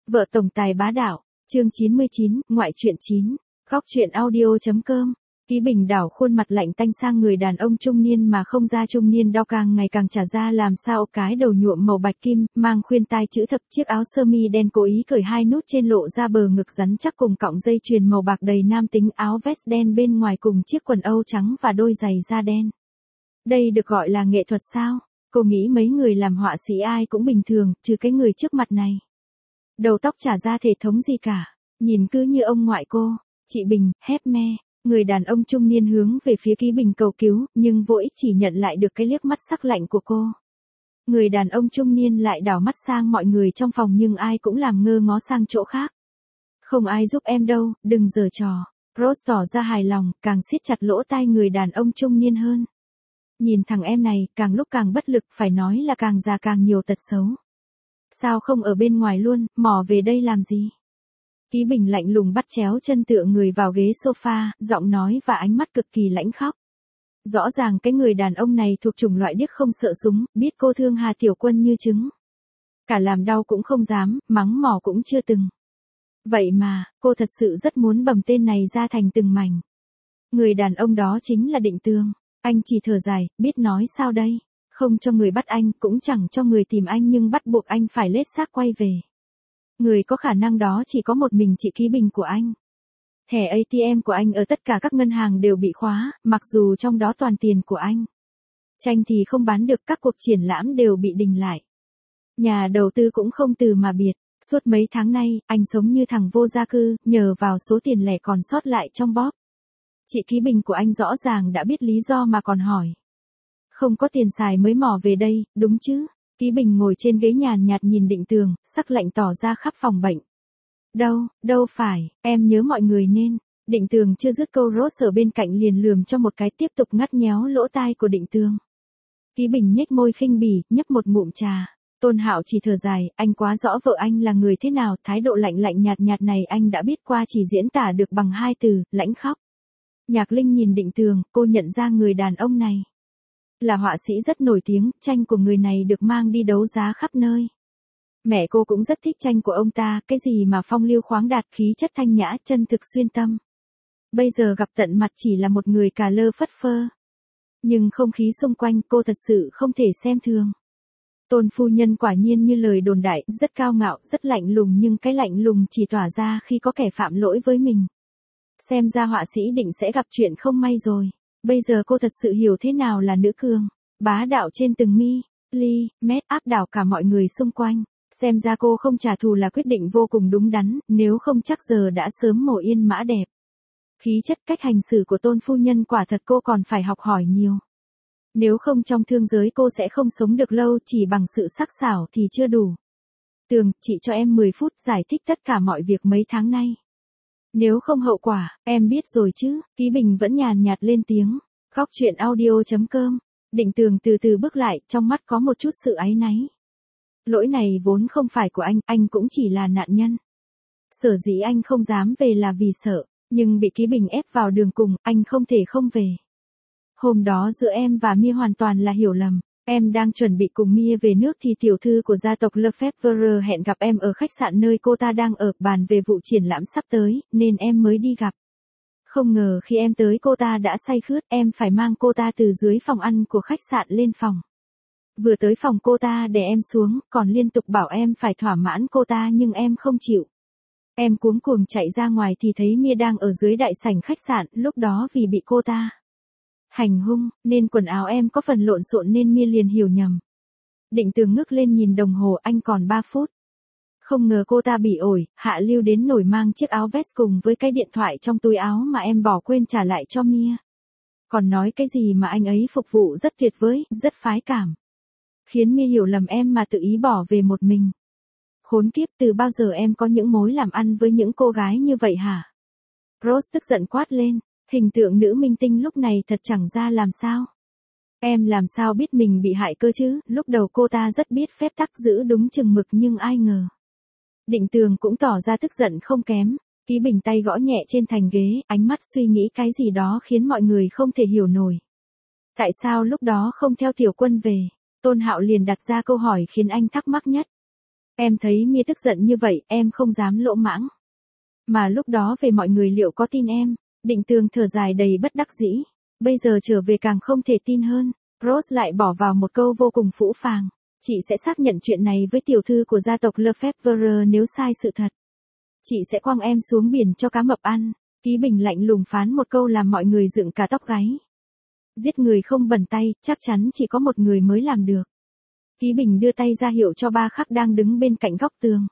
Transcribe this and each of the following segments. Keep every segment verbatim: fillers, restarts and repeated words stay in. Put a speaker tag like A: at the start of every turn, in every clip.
A: Vợ tổng tài bá đạo, chương chín mươi chín, ngoại truyện chín, góc truyện audio.com. Ký Bình đảo khuôn mặt lạnh tanh sang người đàn ông trung niên mà không ra trung niên đau càng ngày càng trả ra làm sao cái đầu nhuộm màu bạch kim, mang khuyên tai chữ thập chiếc áo sơ mi đen cố ý cởi hai nút trên lộ ra bờ ngực rắn chắc cùng cọng dây chuyền màu bạc đầy nam tính áo vest đen bên ngoài cùng chiếc quần âu trắng và đôi giày da đen. Đây được gọi là nghệ thuật sao? Cô nghĩ mấy người làm họa sĩ ai cũng bình thường, trừ cái người trước mặt này. Đầu tóc chả ra thể thống gì cả, nhìn cứ như ông ngoại cô. Chị Bình, hép me. Người đàn ông trung niên hướng về phía Ký Bình cầu cứu, nhưng vô ích chỉ nhận lại được cái liếc mắt sắc lạnh của cô. Người đàn ông trung niên lại đảo mắt sang mọi người trong phòng nhưng ai cũng làm ngơ ngó sang chỗ khác. Không ai giúp em đâu, đừng giở trò. Rose tỏ ra hài lòng, càng siết chặt lỗ tai người đàn ông trung niên hơn. Nhìn thằng em này, càng lúc càng bất lực, phải nói là càng già càng nhiều tật xấu. Sao không ở bên ngoài luôn, mò về đây làm gì? Ký Bình lạnh lùng bắt chéo chân tựa người vào ghế sofa, giọng nói và ánh mắt cực kỳ lãnh khóc. Rõ ràng cái người đàn ông này thuộc chủng loại điếc không sợ súng, biết cô thương Hà Tiểu Quân như trứng. Cả làm đau cũng không dám, mắng mỏ cũng chưa từng. Vậy mà, cô thật sự rất muốn bầm tên này ra thành từng mảnh. Người đàn ông đó chính là Định Tường. Anh chỉ thở dài, biết nói sao đây. Không cho người bắt anh, cũng chẳng cho người tìm anh nhưng bắt buộc anh phải lết xác quay về. Người có khả năng đó chỉ có một mình chị Ký Bình của anh. Thẻ a tê em của anh ở tất cả các ngân hàng đều bị khóa, mặc dù trong đó toàn tiền của anh. Tranh thì không bán được, các cuộc triển lãm đều bị đình lại. Nhà đầu tư cũng không từ mà biệt. Suốt mấy tháng nay, anh sống như thằng vô gia cư, nhờ vào số tiền lẻ còn sót lại trong bóp. Chị Ký Bình của anh rõ ràng đã biết lý do mà còn hỏi. Không có tiền xài mới mò về đây, đúng chứ? Ký Bình ngồi trên ghế nhàn nhạt nhìn Định Tường, sắc lạnh tỏ ra khắp phòng bệnh. Đâu, đâu phải, em nhớ mọi người nên. Định Tường chưa dứt câu Rose ở bên cạnh liền lườm cho một cái tiếp tục ngắt nhéo lỗ tai của Định Tường. Ký Bình nhếch môi khinh bỉ, nhấp một ngụm trà. Tôn Hạo chỉ thở dài, anh quá rõ vợ anh là người thế nào, thái độ lạnh lạnh nhạt nhạt này anh đã biết qua chỉ diễn tả được bằng hai từ, lãnh khóc. Nhạc Linh nhìn Định Tường, cô nhận ra người đàn ông này. Là họa sĩ rất nổi tiếng, tranh của người này được mang đi đấu giá khắp nơi. Mẹ cô cũng rất thích tranh của ông ta, cái gì mà phong lưu khoáng đạt, khí chất thanh nhã, chân thực xuyên tâm. Bây giờ gặp tận mặt chỉ là một người cà lơ phất phơ. Nhưng không khí xung quanh cô thật sự không thể xem thường. Tôn phu nhân quả nhiên như lời đồn đại, rất cao ngạo, rất lạnh lùng nhưng cái lạnh lùng chỉ tỏa ra khi có kẻ phạm lỗi với mình. Xem ra họa sĩ Định sẽ gặp chuyện không may rồi. Bây giờ cô thật sự hiểu thế nào là nữ cường, bá đạo trên từng mi, ly, mét áp đảo cả mọi người xung quanh. Xem ra cô không trả thù là quyết định vô cùng đúng đắn, nếu không chắc giờ đã sớm mổ yên mã đẹp. Khí chất cách hành xử của Tôn phu nhân quả thật cô còn phải học hỏi nhiều. Nếu không trong thương giới cô sẽ không sống được lâu, chỉ bằng sự sắc sảo thì chưa đủ. Tường, chị cho em mười phút giải thích tất cả mọi việc mấy tháng nay. Nếu không hậu quả, em biết rồi chứ. Ký Bình vẫn nhàn nhạt lên tiếng. Góc truyện audio.com. Định Tường từ từ bước lại, trong mắt có một chút sự áy náy. Lỗi này vốn không phải của anh, anh cũng chỉ là nạn nhân. Sở dĩ anh không dám về là vì sợ, nhưng bị Ký Bình ép vào đường cùng, anh không thể không về. Hôm đó giữa em và Mia hoàn toàn là hiểu lầm. Em đang chuẩn bị cùng Mia về nước thì tiểu thư của gia tộc Lefebvre hẹn gặp em ở khách sạn nơi cô ta đang ở, bàn về vụ triển lãm sắp tới, nên em mới đi gặp. Không ngờ khi em tới cô ta đã say khướt, em phải mang cô ta từ dưới phòng ăn của khách sạn lên phòng. Vừa tới phòng cô ta để em xuống, còn liên tục bảo em phải thỏa mãn cô ta nhưng em không chịu. Em cuống cuồng chạy ra ngoài thì thấy Mia đang ở dưới đại sảnh khách sạn, lúc đó vì bị cô ta hành hung, nên quần áo em có phần lộn xộn nên Mia liền hiểu nhầm. Định Tường ngước lên nhìn đồng hồ, anh còn ba phút. Không ngờ cô ta bị ổi, hạ lưu đến nổi mang chiếc áo vest cùng với cái điện thoại trong túi áo mà em bỏ quên trả lại cho Mia. Còn nói cái gì mà anh ấy phục vụ rất tuyệt vời, rất phái cảm. Khiến Mia hiểu lầm em mà tự ý bỏ về một mình. Khốn kiếp, từ bao giờ em có những mối làm ăn với những cô gái như vậy hả? Rose tức giận quát lên. Hình tượng nữ minh tinh lúc này thật chẳng ra làm sao. Em làm sao biết mình bị hại cơ chứ, lúc đầu cô ta rất biết phép tắc giữ đúng chừng mực nhưng ai ngờ. Định Tường cũng tỏ ra tức giận không kém, Ký Bình tay gõ nhẹ trên thành ghế, ánh mắt suy nghĩ cái gì đó khiến mọi người không thể hiểu nổi. Tại sao lúc đó không theo Tiểu Quân về? Tôn Hạo liền đặt ra câu hỏi khiến anh thắc mắc nhất. Em thấy Mia tức giận như vậy, em không dám lỗ mãng. Mà lúc đó về mọi người liệu có tin em? Định Tường thở dài đầy bất đắc dĩ. Bây giờ trở về càng không thể tin hơn. Rose lại bỏ vào một câu vô cùng phũ phàng. Chị sẽ xác nhận chuyện này với tiểu thư của gia tộc Lefebvre nếu sai sự thật. Chị sẽ quăng em xuống biển cho cá mập ăn. Ký Bình lạnh lùng phán một câu làm mọi người dựng cả tóc gáy. Giết người không bẩn tay, chắc chắn chỉ có một người mới làm được. Ký Bình đưa tay ra hiệu cho Ba Khắc đang đứng bên cạnh góc tường.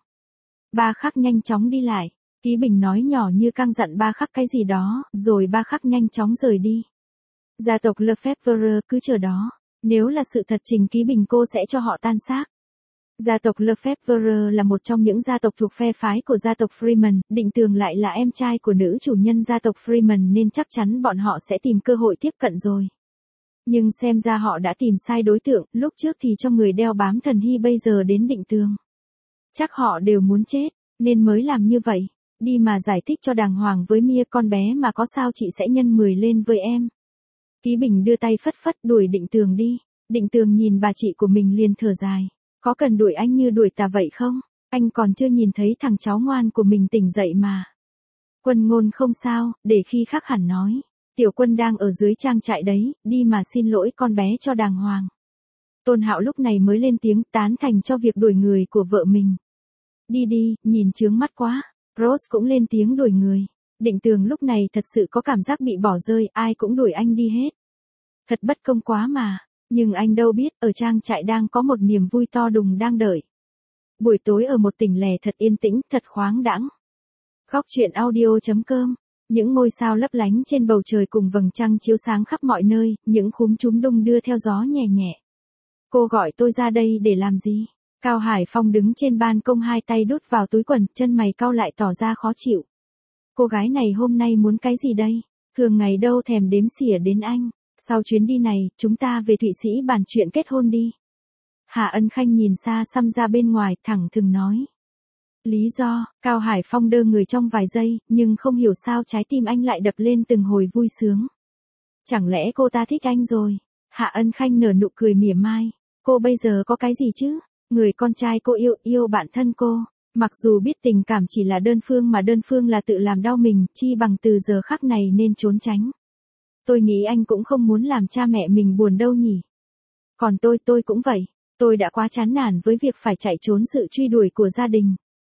A: Ba Khắc nhanh chóng đi lại. Ký Bình nói nhỏ như căn dặn Ba Khắc cái gì đó, rồi Ba Khắc nhanh chóng rời đi. Gia tộc Lefebvre cứ chờ đó. Nếu là sự thật Trình Ký Bình cô sẽ cho họ tan xác. Gia tộc Lefebvre là một trong những gia tộc thuộc phe phái của gia tộc Freeman, Định Tường lại là em trai của nữ chủ nhân gia tộc Freeman nên chắc chắn bọn họ sẽ tìm cơ hội tiếp cận rồi. Nhưng xem ra họ đã tìm sai đối tượng, lúc trước thì cho người đeo bám Thần Hy bây giờ đến Định Tường. Chắc họ đều muốn chết, nên mới làm như vậy. Đi mà giải thích cho đàng hoàng với Mia, con bé mà có sao chị sẽ nhân mười lên với em. Ký Bình đưa tay phất phất đuổi Định Tường đi. Định Tường nhìn bà chị của mình liền thở dài. Có cần đuổi anh như đuổi tà vậy không? Anh còn chưa nhìn thấy thằng cháu ngoan của mình tỉnh dậy mà. Quân Ngôn không sao, để khi khác hẳn nói. Tiểu Quân đang ở dưới trang trại đấy, đi mà xin lỗi con bé cho đàng hoàng. Tôn Hạo lúc này mới lên tiếng tán thành cho việc đuổi người của vợ mình. Đi đi, nhìn chướng mắt quá. Rose cũng lên tiếng đuổi người. Định Tường lúc này thật sự có cảm giác bị bỏ rơi, ai cũng đuổi anh đi hết. Thật bất công quá mà. Nhưng anh đâu biết, ở trang trại đang có một niềm vui to đùng đang đợi. Buổi tối ở một tỉnh lẻ thật yên tĩnh, thật khoáng đãng. Góc truyện audio chấm com. Những ngôi sao lấp lánh trên bầu trời cùng vầng trăng chiếu sáng khắp mọi nơi, những khúm chúm đung đưa theo gió nhẹ nhẹ. Cô gọi tôi ra đây để làm gì? Cao Hải Phong đứng trên ban công hai tay đút vào túi quần, chân mày cau lại tỏ ra khó chịu. Cô gái này hôm nay muốn cái gì đây? Thường ngày đâu thèm đếm xỉa đến anh. Sau chuyến đi này, chúng ta về Thụy Sĩ bàn chuyện kết hôn đi. Hạ Ân Khanh nhìn xa xăm ra bên ngoài, thẳng thừng nói. Lý do, Cao Hải Phong đơ người trong vài giây, nhưng không hiểu sao trái tim anh lại đập lên từng hồi vui sướng. Chẳng lẽ cô ta thích anh rồi? Hạ Ân Khanh nở nụ cười mỉa mai. Cô bây giờ có cái gì chứ? Người con trai cô yêu, yêu bạn thân cô. Mặc dù biết tình cảm chỉ là đơn phương mà đơn phương là tự làm đau mình, chi bằng từ giờ khắc này nên trốn tránh. Tôi nghĩ anh cũng không muốn làm cha mẹ mình buồn đâu nhỉ. Còn tôi, tôi cũng vậy. Tôi đã quá chán nản với việc phải chạy trốn sự truy đuổi của gia đình.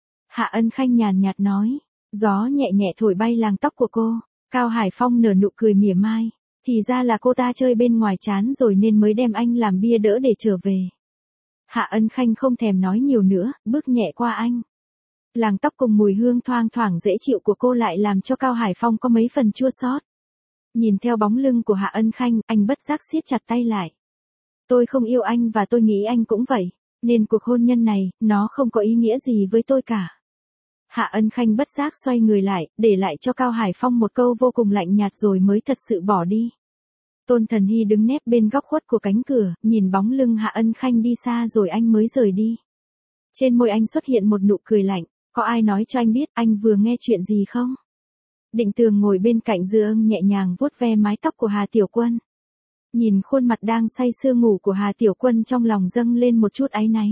A: Hạ Ân Khanh nhàn nhạt nói. Gió nhẹ nhẹ thổi bay làng tóc của cô. Cao Hải Phong nở nụ cười mỉa mai. Thì ra là cô ta chơi bên ngoài chán rồi nên mới đem anh làm bia đỡ để trở về. Hạ Ân Khanh không thèm nói nhiều nữa, bước nhẹ qua anh. Làng tóc cùng mùi hương thoang thoảng dễ chịu của cô lại làm cho Cao Hải Phong có mấy phần chua xót. Nhìn theo bóng lưng của Hạ Ân Khanh, anh bất giác siết chặt tay lại. Tôi không yêu anh và tôi nghĩ anh cũng vậy, nên cuộc hôn nhân này, nó không có ý nghĩa gì với tôi cả. Hạ Ân Khanh bất giác xoay người lại, để lại cho Cao Hải Phong một câu vô cùng lạnh nhạt rồi mới thật sự bỏ đi. Tôn Thần Hy đứng nép bên góc khuất của cánh cửa, nhìn bóng lưng Hạ Ân Khanh đi xa rồi anh mới rời đi. Trên môi anh xuất hiện một nụ cười lạnh, có ai nói cho anh biết anh vừa nghe chuyện gì không? Định Tường ngồi bên cạnh giường nhẹ nhàng vuốt ve mái tóc của Hà Tiểu Quân. Nhìn khuôn mặt đang say sưa ngủ của Hà Tiểu Quân trong lòng dâng lên một chút áy náy.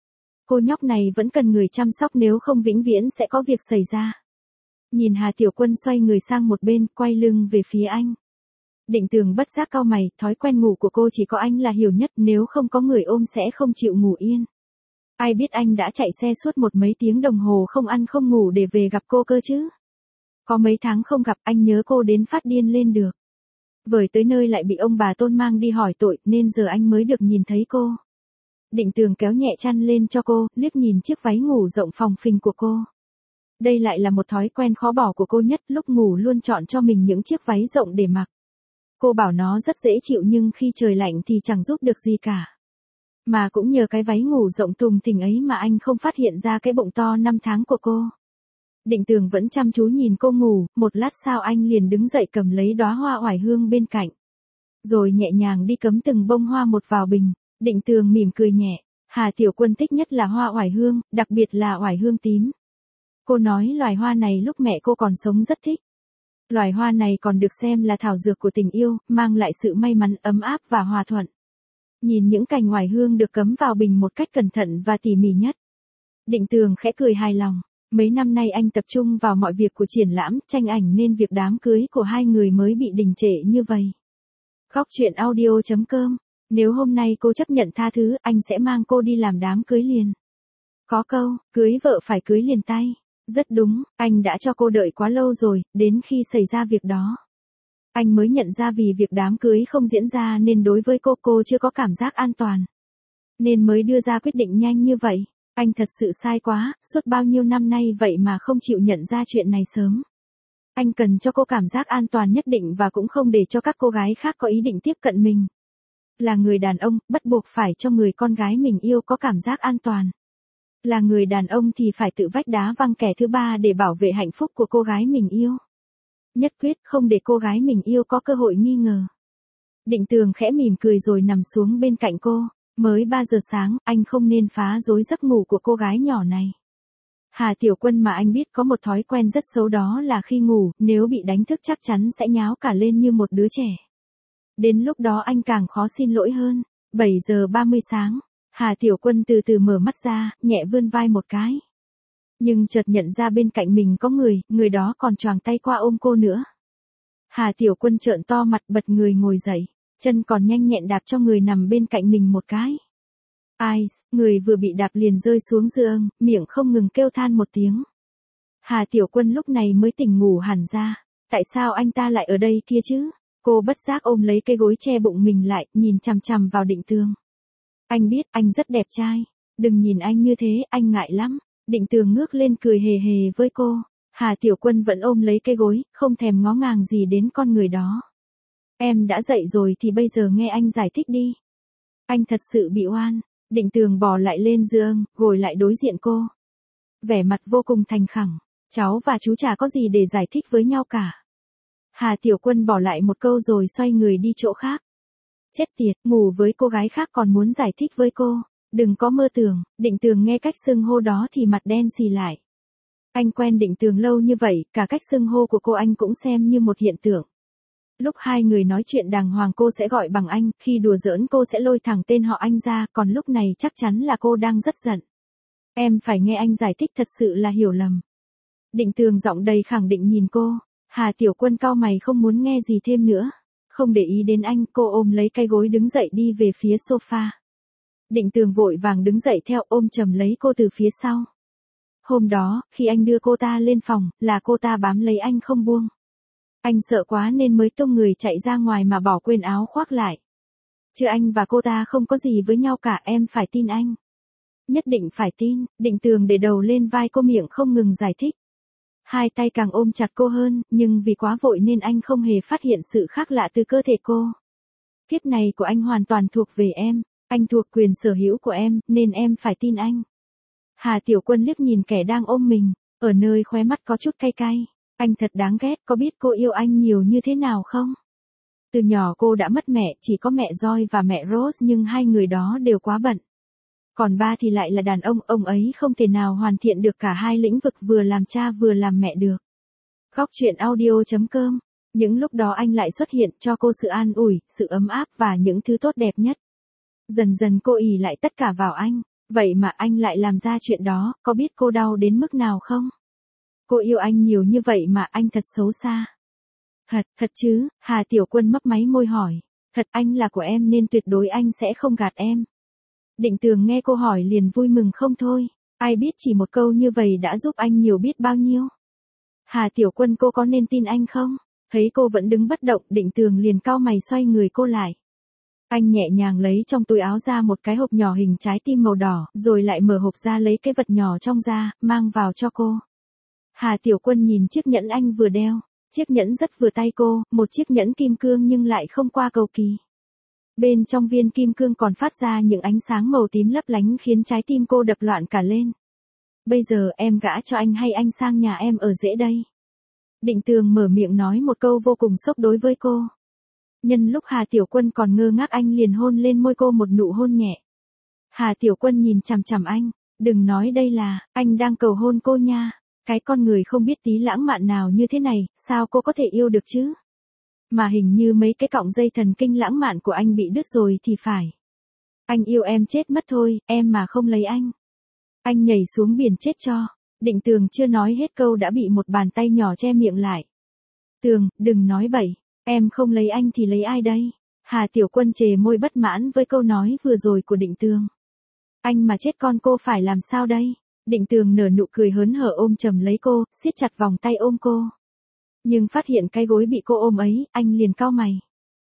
A: Cô nhóc này vẫn cần người chăm sóc nếu không vĩnh viễn sẽ có việc xảy ra. Nhìn Hà Tiểu Quân xoay người sang một bên, quay lưng về phía anh. Định Tường bất giác cau mày, thói quen ngủ của cô chỉ có anh là hiểu nhất, nếu không có người ôm sẽ không chịu ngủ yên. Ai biết anh đã chạy xe suốt một mấy tiếng đồng hồ không ăn không ngủ để về gặp cô cơ chứ. Có mấy tháng không gặp anh nhớ cô đến phát điên lên được. Vời tới nơi lại bị ông bà Tôn mang đi hỏi tội nên giờ anh mới được nhìn thấy cô. Định Tường kéo nhẹ chăn lên cho cô, liếc nhìn chiếc váy ngủ rộng phòng phình của cô. Đây lại là một thói quen khó bỏ của cô nhất, lúc ngủ luôn chọn cho mình những chiếc váy rộng để mặc. Cô bảo nó rất dễ chịu nhưng khi trời lạnh thì chẳng giúp được gì cả. Mà cũng nhờ cái váy ngủ rộng thùng thình ấy mà anh không phát hiện ra cái bụng to năm tháng của cô. Định Tường vẫn chăm chú nhìn cô ngủ, một lát sau anh liền đứng dậy cầm lấy đóa hoa oải hương bên cạnh. Rồi nhẹ nhàng đi cắm từng bông hoa một vào bình. Định Tường mỉm cười nhẹ. Hà Tiểu Quân thích nhất là hoa oải hương, đặc biệt là oải hương tím. Cô nói loài hoa này lúc mẹ cô còn sống rất thích. Loài hoa này còn được xem là thảo dược của tình yêu, mang lại sự may mắn, ấm áp và hòa thuận. Nhìn những cành oải hương được cắm vào bình một cách cẩn thận và tỉ mỉ nhất. Định Tường khẽ cười hài lòng. Mấy năm nay anh tập trung vào mọi việc của triển lãm, tranh ảnh nên việc đám cưới của hai người mới bị đình trệ như vậy. Khóc chuyện audio chấm com. Nếu hôm nay cô chấp nhận tha thứ, anh sẽ mang cô đi làm đám cưới liền. Có câu, cưới vợ phải cưới liền tay. Rất đúng, anh đã cho cô đợi quá lâu rồi, đến khi xảy ra việc đó. Anh mới nhận ra vì việc đám cưới không diễn ra nên đối với cô cô chưa có cảm giác an toàn. Nên mới đưa ra quyết định nhanh như vậy. Anh thật sự sai quá, suốt bao nhiêu năm nay vậy mà không chịu nhận ra chuyện này sớm. Anh cần cho cô cảm giác an toàn nhất định và cũng không để cho các cô gái khác có ý định tiếp cận mình. Là người đàn ông, bắt buộc phải cho người con gái mình yêu có cảm giác an toàn. Là người đàn ông thì phải tự vách đá văng kẻ thứ ba để bảo vệ hạnh phúc của cô gái mình yêu. Nhất quyết không để cô gái mình yêu có cơ hội nghi ngờ. Định Tường khẽ mỉm cười rồi nằm xuống bên cạnh cô. Mới ba giờ sáng, anh không nên phá rối giấc ngủ của cô gái nhỏ này. Hà Tiểu Quân mà anh biết có một thói quen rất xấu, đó là khi ngủ, nếu bị đánh thức chắc chắn sẽ nháo cả lên như một đứa trẻ. Đến lúc đó anh càng khó xin lỗi hơn. bảy giờ ba mươi sáng, Hà Tiểu Quân từ từ mở mắt ra, nhẹ vươn vai một cái. Nhưng chợt nhận ra bên cạnh mình có người, người đó còn choàng tay qua ôm cô nữa. Hà Tiểu Quân trợn to mặt, bật người ngồi dậy, chân còn nhanh nhẹn đạp cho người nằm bên cạnh mình một cái. Ai, người vừa bị đạp liền rơi xuống giường, miệng không ngừng kêu than một tiếng. Hà Tiểu Quân lúc này mới tỉnh ngủ hẳn ra. Tại sao anh ta lại ở đây kia chứ? Cô bất giác ôm lấy cái gối che bụng mình lại, nhìn chằm chằm vào Định Tường. Anh biết anh rất đẹp trai. Đừng nhìn anh như thế, anh ngại lắm. Định Tường ngước lên cười hề hề với cô. Hà Tiểu Quân vẫn ôm lấy cái gối, không thèm ngó ngàng gì đến con người đó. Em đã dậy rồi thì bây giờ nghe anh giải thích đi. Anh thật sự bị oan. Định Tường bò lại lên giường, ngồi lại đối diện cô. Vẻ mặt vô cùng thành khẩn. Cháu và chú chả có gì để giải thích với nhau cả. Hà Tiểu Quân bỏ lại một câu rồi xoay người đi chỗ khác. Chết tiệt, ngủ với cô gái khác còn muốn giải thích với cô. Đừng có mơ tưởng. Định Tường nghe cách xưng hô đó thì mặt đen xì lại. Anh quen Định Tường lâu như vậy, cả cách xưng hô của cô anh cũng xem như một hiện tượng. Lúc hai người nói chuyện đàng hoàng cô sẽ gọi bằng anh, khi đùa giỡn cô sẽ lôi thẳng tên họ anh ra, còn lúc này chắc chắn là cô đang rất giận. Em phải nghe anh giải thích, thật sự là hiểu lầm. Định Tường giọng đầy khẳng định nhìn cô. Hà Tiểu Quân cau mày không muốn nghe gì thêm nữa. Không để ý đến anh, cô ôm lấy cái gối đứng dậy đi về phía sofa. Định Tường vội vàng đứng dậy theo, ôm chầm lấy cô từ phía sau. Hôm đó, khi anh đưa cô ta lên phòng, là cô ta bám lấy anh không buông. Anh sợ quá nên mới tung người chạy ra ngoài mà bỏ quên áo khoác lại. Chứ anh và cô ta không có gì với nhau cả, em phải tin anh. Nhất định phải tin. Định Tường để đầu lên vai cô, miệng không ngừng giải thích. Hai tay càng ôm chặt cô hơn, nhưng vì quá vội nên anh không hề phát hiện sự khác lạ từ cơ thể cô. Kiếp này của anh hoàn toàn thuộc về em. Anh thuộc quyền sở hữu của em, nên em phải tin anh. Hà Tiểu Quân liếc nhìn kẻ đang ôm mình, ở nơi khóe mắt có chút cay cay. Anh thật đáng ghét, có biết cô yêu anh nhiều như thế nào không? Từ nhỏ cô đã mất mẹ, chỉ có mẹ Joy và mẹ Rose nhưng hai người đó đều quá bận. Còn ba thì lại là đàn ông, ông ấy không thể nào hoàn thiện được cả hai lĩnh vực, vừa làm cha vừa làm mẹ được. Khóc chuyện audio chấm com. Những lúc đó anh lại xuất hiện cho cô sự an ủi, sự ấm áp và những thứ tốt đẹp nhất. Dần dần cô ỷ lại tất cả vào anh. Vậy mà anh lại làm ra chuyện đó, có biết cô đau đến mức nào không? Cô yêu anh nhiều như vậy mà anh thật xấu xa. Thật, thật chứ? Hà Tiểu Quân mấp máy môi hỏi. Thật, anh là của em nên tuyệt đối anh sẽ không gạt em. Định Tường nghe cô hỏi liền vui mừng không thôi. Ai biết chỉ một câu như vậy đã giúp anh nhiều biết bao nhiêu. Hà Tiểu Quân, cô có nên tin anh không? Thấy cô vẫn đứng bất động, Định Tường liền cau mày xoay người cô lại. Anh nhẹ nhàng lấy trong túi áo ra một cái hộp nhỏ hình trái tim màu đỏ, rồi lại mở hộp ra lấy cái vật nhỏ trong ra, mang vào cho cô. Hà Tiểu Quân nhìn chiếc nhẫn anh vừa đeo. Chiếc nhẫn rất vừa tay cô, một chiếc nhẫn kim cương nhưng lại không qua cầu kỳ. Bên trong viên kim cương còn phát ra những ánh sáng màu tím lấp lánh khiến trái tim cô đập loạn cả lên. Bây giờ em gả cho anh hay anh sang nhà em ở dễ đây? Định Tường mở miệng nói một câu vô cùng sốc đối với cô. Nhân lúc Hà Tiểu Quân còn ngơ ngác anh liền hôn lên môi cô một nụ hôn nhẹ. Hà Tiểu Quân nhìn chằm chằm anh, đừng nói đây là, anh đang cầu hôn cô nha. Cái con người không biết tí lãng mạn nào như thế này, sao cô có thể yêu được chứ? Mà hình như mấy cái cọng dây thần kinh lãng mạn của anh bị đứt rồi thì phải. Anh yêu em chết mất thôi, em mà không lấy anh. Anh nhảy xuống biển chết cho. Định Tường chưa nói hết câu đã bị một bàn tay nhỏ che miệng lại. Tường, đừng nói bậy, em không lấy anh thì lấy ai đây? Hà Tiểu Quân chề môi bất mãn với câu nói vừa rồi của Định Tường. Anh mà chết con cô phải làm sao đây? Định Tường nở nụ cười hớn hở ôm chầm lấy cô, siết chặt vòng tay ôm cô. Nhưng phát hiện cái gối bị cô ôm ấy, anh liền cau mày.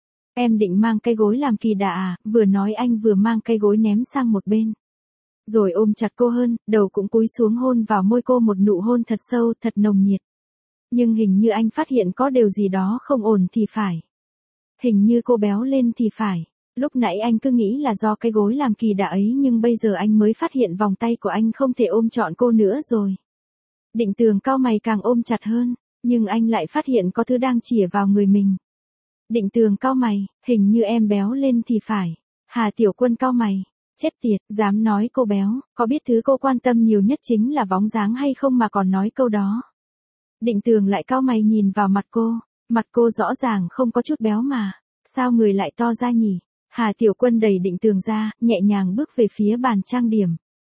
A: Em định mang cái gối làm kỳ đà à? Vừa nói anh vừa mang cái gối ném sang một bên. Rồi ôm chặt cô hơn, đầu cũng cúi xuống hôn vào môi cô một nụ hôn thật sâu, thật nồng nhiệt. Nhưng hình như anh phát hiện có điều gì đó không ổn thì phải. Hình như cô béo lên thì phải. Lúc nãy anh cứ nghĩ là do cái gối làm kỳ đà ấy nhưng bây giờ anh mới phát hiện vòng tay của anh không thể ôm trọn cô nữa rồi. Định Tường cau mày càng ôm chặt hơn, nhưng anh lại phát hiện có thứ đang chĩa vào người mình. Định Tường cau mày, hình như em béo lên thì phải. Hà Tiểu Quân cau mày, chết tiệt, dám nói cô béo, có biết thứ cô quan tâm nhiều nhất chính là bóng dáng hay không mà còn nói câu đó. Định Tường lại cau mày nhìn vào mặt cô, mặt cô rõ ràng không có chút béo mà, sao người lại to ra nhỉ? Hà Tiểu Quân đẩy Định Tường ra, nhẹ nhàng bước về phía bàn trang điểm.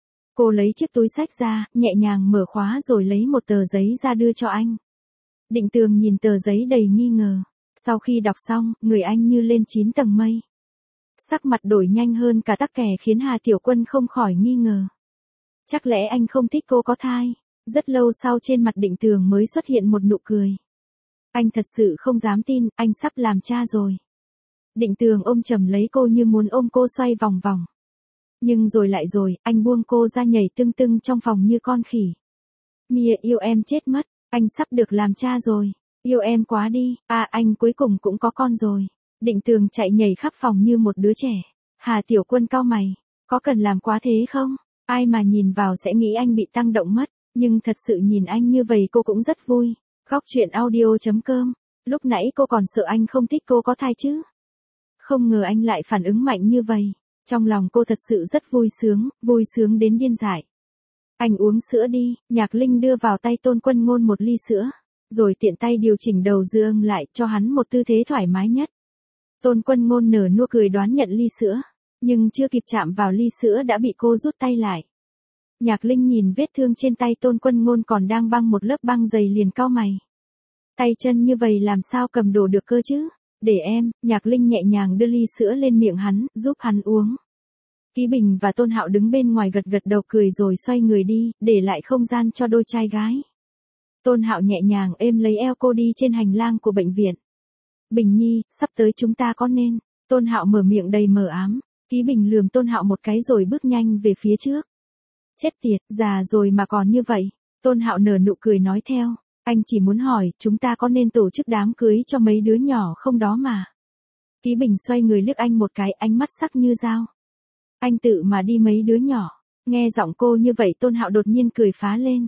A: Cô lấy chiếc túi xách ra, nhẹ nhàng mở khóa rồi lấy một tờ giấy ra đưa cho anh. Định Tường nhìn tờ giấy đầy nghi ngờ. Sau khi đọc xong, người anh như lên chín tầng mây. Sắc mặt đổi nhanh hơn cả tắc kè khiến Hà Tiểu Quân không khỏi nghi ngờ. Chắc lẽ anh không thích cô có thai. Rất lâu sau trên mặt Định Tường mới xuất hiện một nụ cười. Anh thật sự không dám tin, anh sắp làm cha rồi. Định Tường ôm chầm lấy cô như muốn ôm cô xoay vòng vòng. Nhưng rồi lại rồi, anh buông cô ra nhảy tưng tưng trong phòng như con khỉ. Mia yêu em chết mất, anh sắp được làm cha rồi. Yêu em quá đi, à anh cuối cùng cũng có con rồi. Định Tường chạy nhảy khắp phòng như một đứa trẻ. Hà Tiểu Quân cau mày, có cần làm quá thế không? Ai mà nhìn vào sẽ nghĩ anh bị tăng động mất, nhưng thật sự nhìn anh như vậy cô cũng rất vui. Góc truyện audio chấm com, lúc nãy cô còn sợ anh không thích cô có thai chứ. Không ngờ anh lại phản ứng mạnh như vậy. Trong lòng cô thật sự rất vui sướng, vui sướng đến điên dại. Anh uống sữa đi, Nhạc Linh đưa vào tay Tôn Quân Ngôn một ly sữa. Rồi tiện tay điều chỉnh đầu dương lại cho hắn một tư thế thoải mái nhất. Tôn Quân Ngôn nở nụ cười đoán nhận ly sữa, nhưng chưa kịp chạm vào ly sữa đã bị cô rút tay lại. Nhạc Linh nhìn vết thương trên tay Tôn Quân Ngôn còn đang băng một lớp băng dày liền cau mày. Tay chân như vậy làm sao cầm đồ được cơ chứ? Để em, Nhạc Linh nhẹ nhàng đưa ly sữa lên miệng hắn, giúp hắn uống. Ký Bình và Tôn Hạo đứng bên ngoài gật gật đầu cười rồi xoay người đi, để lại không gian cho đôi trai gái. Tôn Hạo nhẹ nhàng êm lấy eo cô đi trên hành lang của bệnh viện. Bình Nhi, sắp tới chúng ta có nên. Tôn Hạo mở miệng đầy mờ ám. Ký Bình lườm Tôn Hạo một cái rồi bước nhanh về phía trước. Chết tiệt, già rồi mà còn như vậy. Tôn Hạo nở nụ cười nói theo. Anh chỉ muốn hỏi, chúng ta có nên tổ chức đám cưới cho mấy đứa nhỏ không đó mà. Ký Bình xoay người liếc anh một cái, ánh mắt sắc như dao. Anh tự mà đi mấy đứa nhỏ. Nghe giọng cô như vậy Tôn Hạo đột nhiên cười phá lên.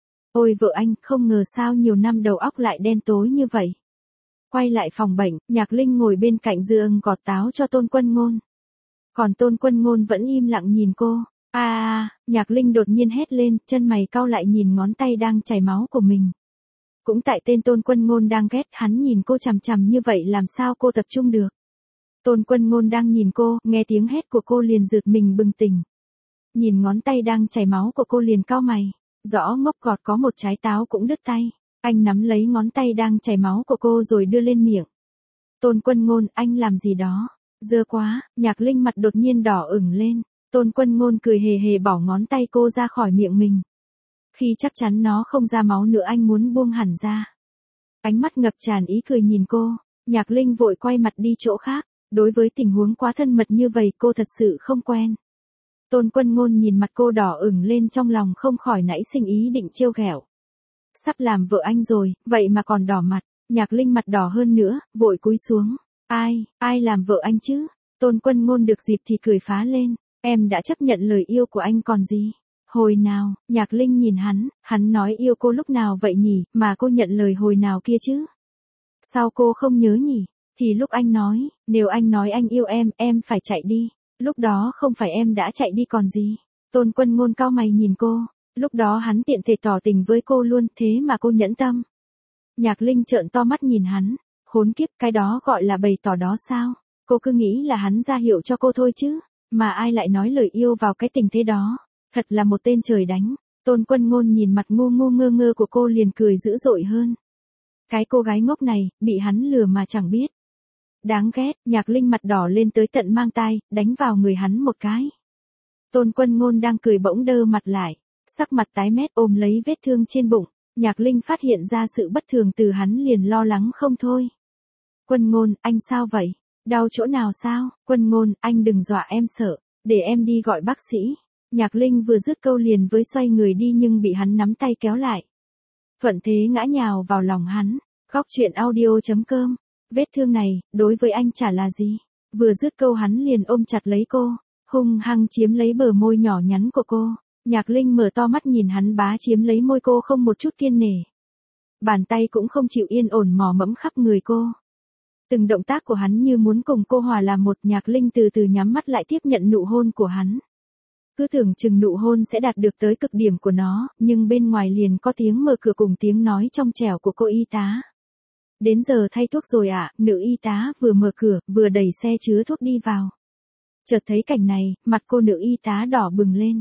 A: Ôi vợ anh, không ngờ sao nhiều năm đầu óc lại đen tối như vậy. Quay lại phòng bệnh, Nhạc Linh ngồi bên cạnh giường gọt táo cho Tôn Quân Ngôn. Còn Tôn Quân Ngôn vẫn im lặng nhìn cô. À à, Nhạc Linh đột nhiên hét lên, chân mày cau lại nhìn ngón tay đang chảy máu của mình. Cũng tại tên Tôn Quân Ngôn đang ghét hắn nhìn cô chằm chằm như vậy làm sao cô tập trung được. Tôn Quân Ngôn đang nhìn cô, nghe tiếng hét của cô liền giật mình bừng tỉnh. Nhìn ngón tay đang chảy máu của cô liền cau mày. Rõ ngốc gọt có một trái táo cũng đứt tay. Anh nắm lấy ngón tay đang chảy máu của cô rồi đưa lên miệng. Tôn Quân Ngôn, anh làm gì đó? Dơ quá, Nhạc Linh mặt đột nhiên đỏ ửng lên. Tôn Quân Ngôn cười hề hề bỏ ngón tay cô ra khỏi miệng mình. Khi chắc chắn nó không ra máu nữa anh muốn buông hẳn ra. Ánh mắt ngập tràn ý cười nhìn cô. Nhạc Linh vội quay mặt đi chỗ khác. Đối với tình huống quá thân mật như vậy cô thật sự không quen. Tôn Quân Ngôn nhìn mặt cô đỏ ửng lên trong lòng không khỏi nảy sinh ý định trêu ghẹo. Sắp làm vợ anh rồi, vậy mà còn đỏ mặt. Nhạc Linh mặt đỏ hơn nữa, vội cúi xuống. Ai, ai làm vợ anh chứ? Tôn Quân Ngôn được dịp thì cười phá lên. Em đã chấp nhận lời yêu của anh còn gì? Hồi nào? Nhạc Linh nhìn hắn, hắn nói yêu cô lúc nào vậy nhỉ, mà cô nhận lời hồi nào kia chứ? Sao cô không nhớ nhỉ? Thì lúc anh nói, nếu anh nói anh yêu em, em phải chạy đi. Lúc đó không phải em đã chạy đi còn gì. Tôn Quân Ngôn cau mày nhìn cô. Lúc đó hắn tiện thể tỏ tình với cô luôn, thế mà cô nhẫn tâm. Nhạc Linh trợn to mắt nhìn hắn. Khốn kiếp, cái đó gọi là bày tỏ đó sao? Cô cứ nghĩ là hắn ra hiệu cho cô thôi chứ. Mà ai lại nói lời yêu vào cái tình thế đó. Thật là một tên trời đánh. Tôn Quân Ngôn nhìn mặt ngu ngu ngơ ngơ của cô liền cười dữ dội hơn. Cái cô gái ngốc này, bị hắn lừa mà chẳng biết. Đáng ghét, Nhạc Linh mặt đỏ lên tới tận mang tai, đánh vào người hắn một cái. Tôn Quân Ngôn đang cười bỗng đơ mặt lại, sắc mặt tái mét ôm lấy vết thương trên bụng. Nhạc Linh phát hiện ra sự bất thường từ hắn liền lo lắng không thôi. Quân Ngôn, anh sao vậy? Đau chỗ nào sao? Quân Ngôn, anh đừng dọa em sợ, để em đi gọi bác sĩ. Nhạc Linh vừa dứt câu liền với xoay người đi nhưng bị hắn nắm tay kéo lại. Thuận thế ngã nhào vào lòng hắn. Góc truyện audio chấm com. Vết thương này, đối với anh chả là gì. Vừa dứt câu hắn liền ôm chặt lấy cô, hung hăng chiếm lấy bờ môi nhỏ nhắn của cô. Nhạc Linh mở to mắt nhìn hắn bá chiếm lấy môi cô không một chút kiêng nể. Bàn tay cũng không chịu yên ổn mò mẫm khắp người cô. Từng động tác của hắn như muốn cùng cô hòa làm một. Nhạc Linh từ từ nhắm mắt lại tiếp nhận nụ hôn của hắn. Cứ tưởng chừng nụ hôn sẽ đạt được tới cực điểm của nó, nhưng bên ngoài liền có tiếng mở cửa cùng tiếng nói trong trẻo của cô y tá. Đến giờ thay thuốc rồi ạ, à, nữ y tá vừa mở cửa, vừa đẩy xe chứa thuốc đi vào. Chợt thấy cảnh này, mặt cô nữ y tá đỏ bừng lên.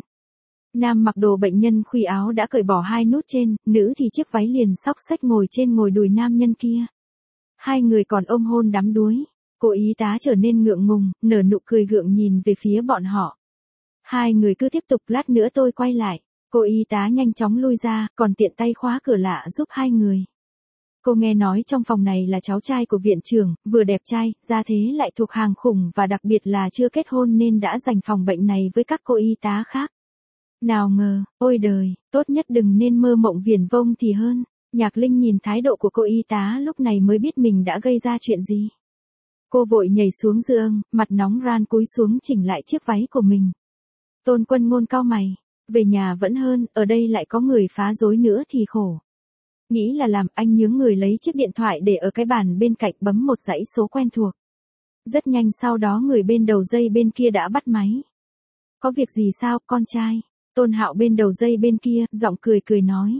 A: Nam mặc đồ bệnh nhân khuy áo đã cởi bỏ hai nút trên, nữ thì chiếc váy liền xóc xách ngồi trên ngồi đùi nam nhân kia. Hai người còn ôm hôn đắm đuối. Cô y tá trở nên ngượng ngùng, nở nụ cười gượng nhìn về phía bọn họ. Hai người cứ tiếp tục, lát nữa tôi quay lại. Cô y tá nhanh chóng lui ra, còn tiện tay khóa cửa lạ giúp hai người. Cô nghe nói trong phòng này là cháu trai của viện trưởng, vừa đẹp trai, gia thế lại thuộc hàng khủng và đặc biệt là chưa kết hôn nên đã giành phòng bệnh này với các cô y tá khác. Nào ngờ, ôi đời, tốt nhất đừng nên mơ mộng viển vông thì hơn. Nhạc Linh nhìn thái độ của cô y tá lúc này mới biết mình đã gây ra chuyện gì. Cô vội nhảy xuống giường, mặt nóng ran cúi xuống chỉnh lại chiếc váy của mình. Tôn Quân Ngôn cau mày, về nhà vẫn hơn, ở đây lại có người phá rối nữa thì khổ. Nghĩ là làm, anh nhướng người lấy chiếc điện thoại để ở cái bàn bên cạnh bấm một dãy số quen thuộc. Rất nhanh sau đó người bên đầu dây bên kia đã bắt máy. Có việc gì sao, con trai? Tôn Hạo bên đầu dây bên kia, giọng cười cười nói.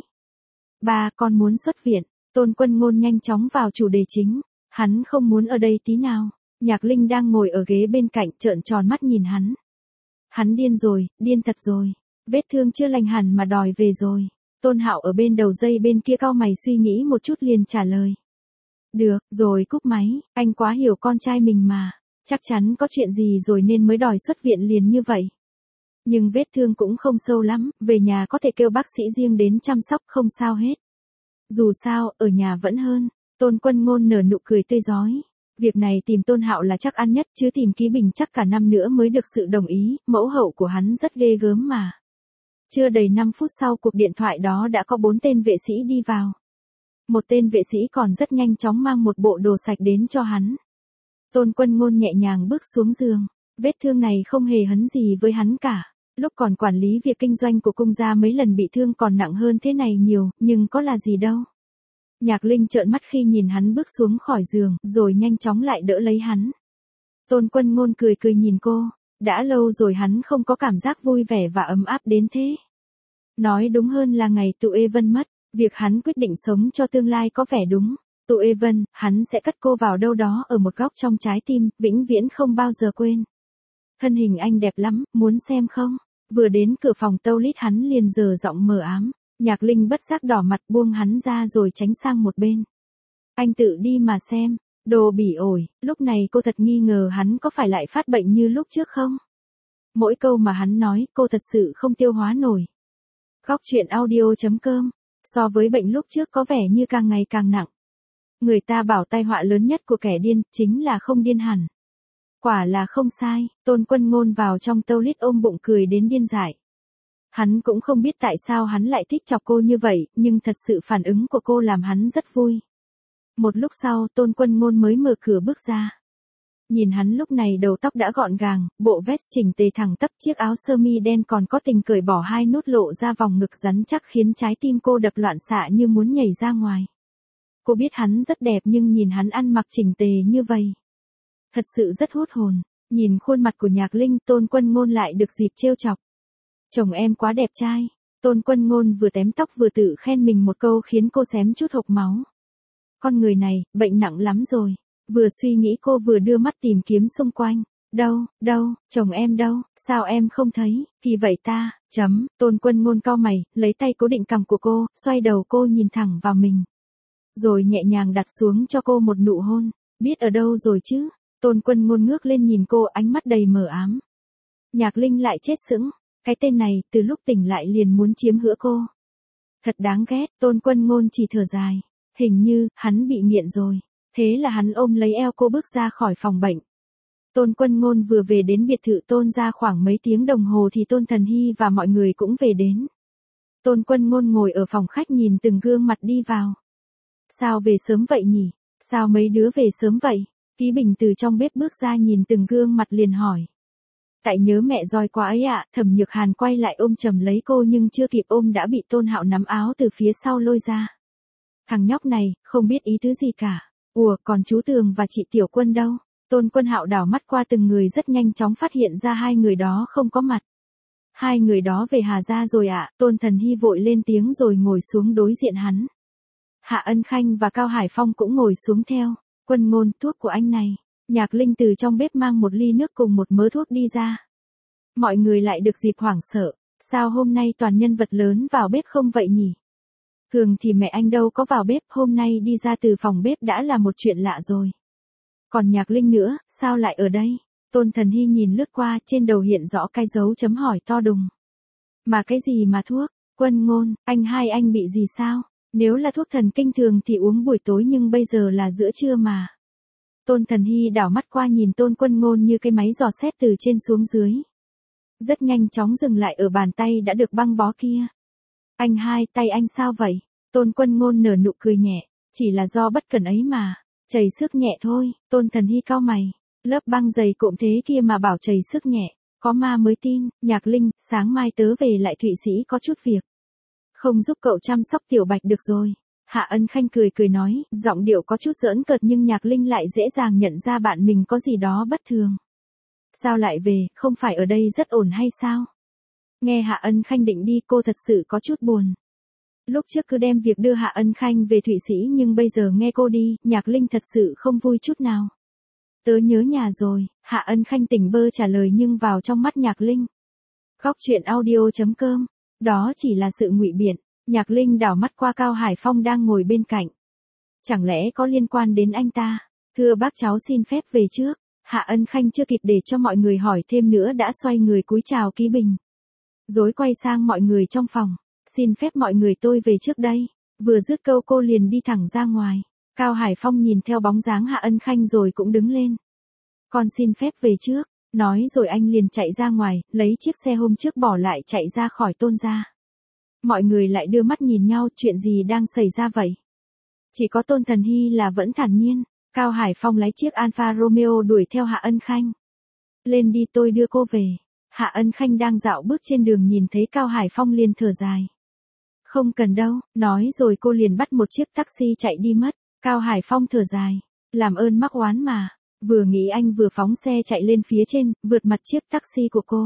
A: Ba, con muốn xuất viện. Tôn Quân Ngôn nhanh chóng vào chủ đề chính. Hắn không muốn ở đây tí nào. Nhạc Linh đang ngồi ở ghế bên cạnh trợn tròn mắt nhìn hắn. Hắn điên rồi, điên thật rồi. Vết thương chưa lành hẳn mà đòi về rồi. Tôn Hạo ở bên đầu dây bên kia cau mày suy nghĩ một chút liền trả lời. Được, rồi cúp máy, anh quá hiểu con trai mình mà. Chắc chắn có chuyện gì rồi nên mới đòi xuất viện liền như vậy. Nhưng vết thương cũng không sâu lắm, về nhà có thể kêu bác sĩ riêng đến chăm sóc không sao hết. Dù sao, ở nhà vẫn hơn. Tôn Quân Ngôn nở nụ cười tươi rói. Việc này tìm Tôn Hạo là chắc ăn nhất chứ tìm Ký Bình chắc cả năm nữa mới được sự đồng ý, mẫu hậu của hắn rất ghê gớm mà. Chưa đầy năm phút sau cuộc điện thoại đó đã có bốn tên vệ sĩ đi vào. Một tên vệ sĩ còn rất nhanh chóng mang một bộ đồ sạch đến cho hắn. Tôn Quân Ngôn nhẹ nhàng bước xuống giường, vết thương này không hề hấn gì với hắn cả. Lúc còn quản lý việc kinh doanh của cung gia mấy lần bị thương còn nặng hơn thế này nhiều, nhưng có là gì đâu. Nhạc Linh trợn mắt khi nhìn hắn bước xuống khỏi giường, rồi nhanh chóng lại đỡ lấy hắn. Tôn Quân Ngôn cười cười nhìn cô, đã lâu rồi hắn không có cảm giác vui vẻ và ấm áp đến thế. Nói đúng hơn là ngày tụi Evan mất, việc hắn quyết định sống cho tương lai có vẻ đúng. Tụi Evan, hắn sẽ cất cô vào đâu đó ở một góc trong trái tim, vĩnh viễn không bao giờ quên. Thân hình anh đẹp lắm, muốn xem không? Vừa đến cửa phòng toilet hắn liền giở giọng mờ ám. Nhạc Linh bất giác đỏ mặt buông hắn ra rồi tránh sang một bên. Anh tự đi mà xem, đồ bỉ ổi, lúc này cô thật nghi ngờ hắn có phải lại phát bệnh như lúc trước không? Mỗi câu mà hắn nói cô thật sự không tiêu hóa nổi. Góc truyện audio chấm com, so với bệnh lúc trước có vẻ như càng ngày càng nặng. Người ta bảo tai họa lớn nhất của kẻ điên chính là không điên hẳn. Quả là không sai, Tôn Quân Ngôn vào trong toilet ôm bụng cười đến điên dại. Hắn cũng không biết tại sao hắn lại thích chọc cô như vậy, nhưng thật sự phản ứng của cô làm hắn rất vui. Một lúc sau Tôn Quân Ngôn mới mở cửa bước ra. Nhìn hắn lúc này đầu tóc đã gọn gàng, bộ vest chỉnh tề thẳng tắp, chiếc áo sơ mi đen còn có tình cởi bỏ hai nút lộ ra vòng ngực rắn chắc khiến trái tim cô đập loạn xạ như muốn nhảy ra ngoài. Cô biết hắn rất đẹp nhưng nhìn hắn ăn mặc chỉnh tề như vậy, thật sự rất hút hồn. Nhìn khuôn mặt của Nhạc Linh, Tôn Quân Ngôn lại được dịp trêu chọc. Chồng em quá đẹp trai. Tôn Quân Ngôn vừa tém tóc vừa tự khen mình một câu khiến cô xém chút hộc máu. Con người này, bệnh nặng lắm rồi. Vừa suy nghĩ cô vừa đưa mắt tìm kiếm xung quanh. Đâu, đâu, chồng em đâu, sao em không thấy, kỳ vậy ta, Chấm, Tôn Quân Ngôn cau mày, lấy tay cố định cằm của cô, xoay đầu cô nhìn thẳng vào mình. Rồi nhẹ nhàng đặt xuống cho cô một nụ hôn. Biết ở đâu rồi chứ? Tôn Quân Ngôn ngước lên nhìn cô, ánh mắt đầy mờ ám. Nhạc Linh lại chết sững. Cái tên này, từ lúc tỉnh lại liền muốn chiếm hữu cô. Thật đáng ghét, Tôn Quân Ngôn chỉ thở dài. Hình như, hắn bị nghiện rồi. Thế là hắn ôm lấy eo cô bước ra khỏi phòng bệnh. Tôn Quân Ngôn vừa về đến biệt thự Tôn ra khoảng mấy tiếng đồng hồ thì Tôn Thần Hy và mọi người cũng về đến. Tôn Quân Ngôn ngồi ở phòng khách nhìn từng gương mặt đi vào. Sao về sớm vậy nhỉ? Sao mấy đứa về sớm vậy? Ký Bình từ trong bếp bước ra nhìn từng gương mặt liền hỏi. Tại nhớ mẹ roi quá ấy ạ, Thẩm Nhược Hàn quay lại ôm chầm lấy cô nhưng chưa kịp ôm đã bị Tôn Hạo nắm áo từ phía sau lôi ra. Thằng nhóc này, không biết ý tứ gì cả. Ủa, còn chú Tường và chị Tiểu Quân đâu? Tôn Quân Hạo đảo mắt qua từng người rất nhanh chóng phát hiện ra hai người đó không có mặt. Hai người đó về Hà Gia rồi ạ, Tôn Thần Hy vội lên tiếng rồi ngồi xuống đối diện hắn. Hạ Ân Khanh và Cao Hải Phong cũng ngồi xuống theo. Quân Ngôn, thuốc của anh này. Nhạc Linh từ trong bếp mang một ly nước cùng một mớ thuốc đi ra. Mọi người lại được dịp hoảng sợ. Sao hôm nay toàn nhân vật lớn vào bếp không vậy nhỉ? Thường thì mẹ anh đâu có vào bếp, hôm nay đi ra từ phòng bếp đã là một chuyện lạ rồi. Còn Nhạc Linh nữa, sao lại ở đây? Tôn Thần Hy nhìn lướt qua, trên đầu hiện rõ cái dấu chấm hỏi to đùng. Mà cái gì mà thuốc? Quân Ngôn, anh hai anh bị gì sao? Nếu là thuốc thần kinh thường thì uống buổi tối nhưng bây giờ là giữa trưa mà. Tôn Thần Hy đảo mắt qua nhìn Tôn Quân Ngôn như cái máy dò xét từ trên xuống dưới. Rất nhanh chóng dừng lại ở bàn tay đã được băng bó kia. Anh hai, tay anh sao vậy? Tôn Quân Ngôn nở nụ cười nhẹ, chỉ là do bất cẩn ấy mà. Chảy xước nhẹ thôi. Tôn Thần Hy cau mày. Lớp băng dày cộm thế kia mà bảo chảy xước nhẹ. Có ma mới tin. Nhạc Linh, sáng mai tớ về lại Thụy Sĩ có chút việc. Không giúp cậu chăm sóc Tiểu Bạch được rồi. Hạ Ân Khanh cười cười nói, giọng điệu có chút giỡn cợt nhưng Nhạc Linh lại dễ dàng nhận ra bạn mình có gì đó bất thường. Sao lại về, không phải ở đây rất ổn hay sao? Nghe Hạ Ân Khanh định đi cô thật sự có chút buồn. Lúc trước cứ đem việc đưa Hạ Ân Khanh về Thụy Sĩ nhưng bây giờ nghe cô đi, Nhạc Linh thật sự không vui chút nào. Tớ nhớ nhà rồi, Hạ Ân Khanh tỉnh bơ trả lời nhưng vào trong mắt Nhạc Linh. Góc truyện audio chấm com, đó chỉ là sự ngụy biện. Nhạc Linh đảo mắt qua Cao Hải Phong đang ngồi bên cạnh. Chẳng lẽ có liên quan đến anh ta? Thưa bác cháu xin phép về trước. Hạ Ân Khanh chưa kịp để cho mọi người hỏi thêm nữa đã xoay người cúi chào Ký Bình. Rồi quay sang mọi người trong phòng. Xin phép mọi người tôi về trước đây. Vừa dứt câu cô liền đi thẳng ra ngoài. Cao Hải Phong nhìn theo bóng dáng Hạ Ân Khanh rồi cũng đứng lên. Con xin phép về trước. Nói rồi anh liền chạy ra ngoài, lấy chiếc xe hôm trước bỏ lại chạy ra khỏi Tôn gia. Mọi người lại đưa mắt nhìn nhau, chuyện gì đang xảy ra vậy? Chỉ có Tôn Thần Hy là vẫn thản nhiên. Cao Hải Phong lái chiếc Alfa Romeo đuổi theo Hạ Ân Khanh. Lên đi tôi đưa cô về. Hạ Ân Khanh đang dạo bước trên đường nhìn thấy Cao Hải Phong liền thở dài. Không cần đâu, nói rồi cô liền bắt một chiếc taxi chạy đi mất. Cao Hải Phong thở dài. Làm ơn mắc oán mà. Vừa nghĩ anh vừa phóng xe chạy lên phía trên, vượt mặt chiếc taxi của cô.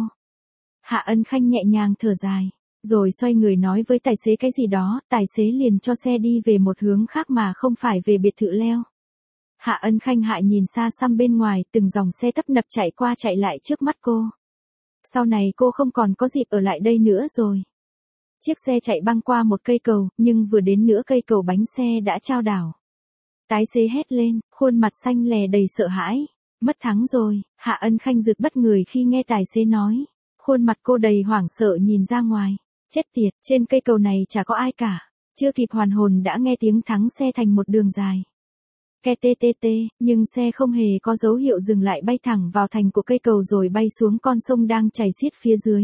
A: Hạ Ân Khanh nhẹ nhàng thở dài. Rồi xoay người nói với tài xế cái gì đó, tài xế liền cho xe đi về một hướng khác mà không phải về biệt thự leo. Hạ Ân Khanh hại nhìn xa xăm bên ngoài, từng dòng xe tấp nập chạy qua chạy lại trước mắt cô. Sau này cô không còn có dịp ở lại đây nữa rồi. Chiếc xe chạy băng qua một cây cầu, nhưng vừa đến nửa cây cầu bánh xe đã chao đảo. Tài xế hét lên, khuôn mặt xanh lè đầy sợ hãi. Mất thắng rồi. Hạ Ân Khanh giật bất người khi nghe tài xế nói. Khuôn mặt cô đầy hoảng sợ nhìn ra ngoài. Chết tiệt, trên cây cầu này chả có ai cả. Chưa kịp hoàn hồn đã nghe tiếng thắng xe thành một đường dài. Ke tê tê tê, nhưng xe không hề có dấu hiệu dừng lại bay thẳng vào thành của cây cầu rồi bay xuống con sông đang chảy xiết phía dưới.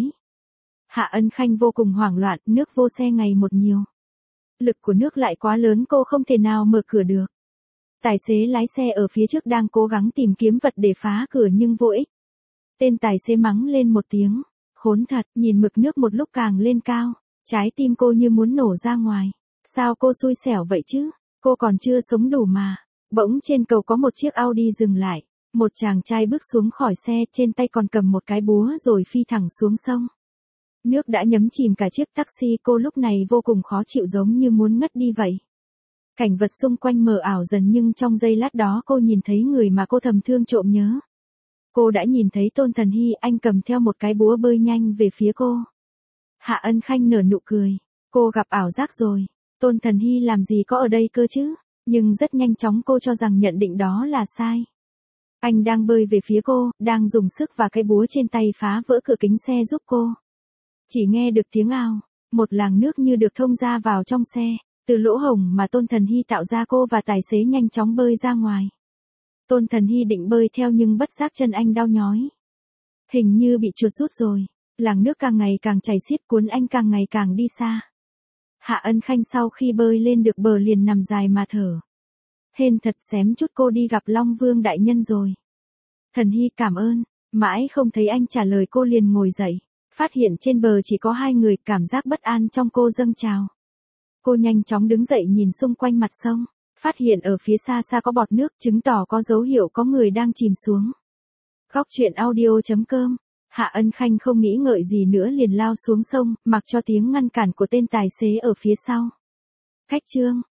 A: Hạ Ân Khanh vô cùng hoảng loạn, nước vô xe ngày một nhiều. Lực của nước lại quá lớn cô không thể nào mở cửa được. Tài xế lái xe ở phía trước đang cố gắng tìm kiếm vật để phá cửa nhưng vô ích. Tên tài xế mắng lên một tiếng. Khốn thật, nhìn mực nước một lúc càng lên cao. Trái tim cô như muốn nổ ra ngoài. Sao cô xui xẻo vậy chứ? Cô còn chưa sống đủ mà. Bỗng trên cầu có một chiếc Audi dừng lại. Một chàng trai bước xuống khỏi xe, trên tay còn cầm một cái búa rồi phi thẳng xuống sông. Nước đã nhấn chìm cả chiếc taxi, cô lúc này vô cùng khó chịu giống như muốn ngất đi vậy. Cảnh vật xung quanh mờ ảo dần nhưng trong giây lát đó cô nhìn thấy người mà cô thầm thương trộm nhớ. Cô đã nhìn thấy Tôn Thần Hy, anh cầm theo một cái búa bơi nhanh về phía cô. Hạ Ân Khanh nở nụ cười. Cô gặp ảo giác rồi. Tôn Thần Hy làm gì có ở đây cơ chứ? Nhưng rất nhanh chóng cô cho rằng nhận định đó là sai. Anh đang bơi về phía cô, đang dùng sức và cái búa trên tay phá vỡ cửa kính xe giúp cô. Chỉ nghe được tiếng ào, một làn nước như được thông ra vào trong xe. Từ lỗ hổng mà Tôn Thần Hy tạo ra, cô và tài xế nhanh chóng bơi ra ngoài. Tôn Thần Hy định bơi theo nhưng bất giác chân anh đau nhói. Hình như bị chuột rút rồi. Làn nước càng ngày càng chảy xiết cuốn anh càng ngày càng đi xa. Hạ Ân Khanh sau khi bơi lên được bờ liền nằm dài mà thở. Hên thật xém chút cô đi gặp Long Vương đại nhân rồi. Thần Hy cảm ơn. Mãi không thấy anh trả lời cô liền ngồi dậy. Phát hiện trên bờ chỉ có hai người, cảm giác bất an trong cô dâng trào. Cô nhanh chóng đứng dậy nhìn xung quanh mặt sông. Phát hiện ở phía xa xa có bọt nước, chứng tỏ có dấu hiệu có người đang chìm xuống. Góc truyện audio chấm com. Hạ Ân Khanh không nghĩ ngợi gì nữa liền lao xuống sông, mặc cho tiếng ngăn cản của tên tài xế ở phía sau. Khách trương,